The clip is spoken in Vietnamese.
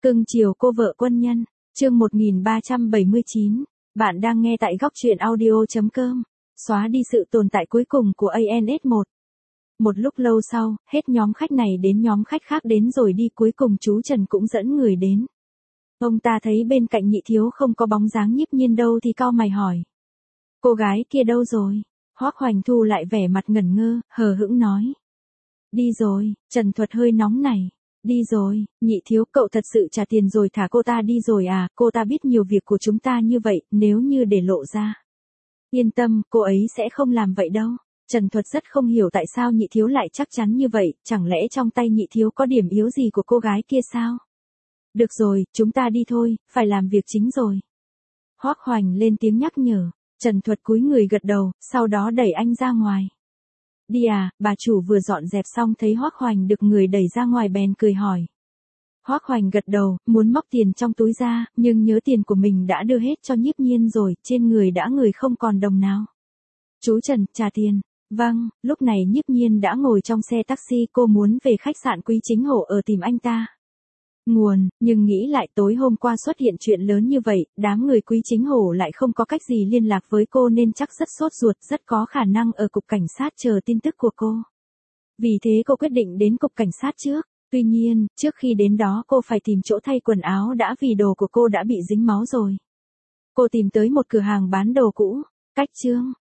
Cưng chiều cô vợ quân nhân, chương 1379, bạn đang nghe tại góc truyện audio.com, xóa đi sự tồn tại cuối cùng của ANS1. Một lúc lâu sau, hết nhóm khách này đến nhóm khách khác đến rồi đi, cuối cùng chú Trần cũng dẫn người đến. Ông ta thấy bên cạnh Nhị Thiếu không có bóng dáng Nhiếp Nhiên đâu thì cau mày hỏi. Cô gái kia đâu rồi? Hoắc Hoành thu lại vẻ mặt ngẩn ngơ, hờ hững nói. Đi rồi, Trần Thuật hơi nóng này. Đi rồi, Nhị Thiếu, cậu thật sự trả tiền rồi thả cô ta đi rồi à? Cô ta biết nhiều việc của chúng ta như vậy, nếu như để lộ ra. Yên tâm, cô ấy sẽ không làm vậy đâu. Trần Thuật rất không hiểu tại sao Nhị Thiếu lại chắc chắn như vậy, chẳng lẽ trong tay Nhị Thiếu có điểm yếu gì của cô gái kia sao? Được rồi, chúng ta đi thôi, phải làm việc chính rồi. Hoắc Hoành lên tiếng nhắc nhở, Trần Thuật cúi người gật đầu, sau đó đẩy anh ra ngoài. Đi à, bà chủ vừa dọn dẹp xong thấy Hoắc Hoành được người đẩy ra ngoài bèn cười hỏi. Hoắc Hoành gật đầu, muốn móc tiền trong túi ra, nhưng nhớ tiền của mình đã đưa hết cho Nhiếp Nhiên rồi, trên người đã người không còn đồng nào. Chú Trần, trả tiền. Vâng, lúc này Nhiếp Nhiên đã ngồi trong xe taxi, cô muốn về khách sạn Quý Chính Hổ ở tìm anh ta. Nguồn, nhưng nghĩ lại tối hôm qua xuất hiện chuyện lớn như vậy, đám người Quý Chính Hổ lại không có cách gì liên lạc với cô nên chắc rất sốt ruột, rất có khả năng ở cục cảnh sát chờ tin tức của cô. Vì thế cô quyết định đến cục cảnh sát trước, tuy nhiên, trước khi đến đó cô phải tìm chỗ thay quần áo đã vì đồ của cô đã bị dính máu rồi. Cô tìm tới một cửa hàng bán đồ cũ, cách chương.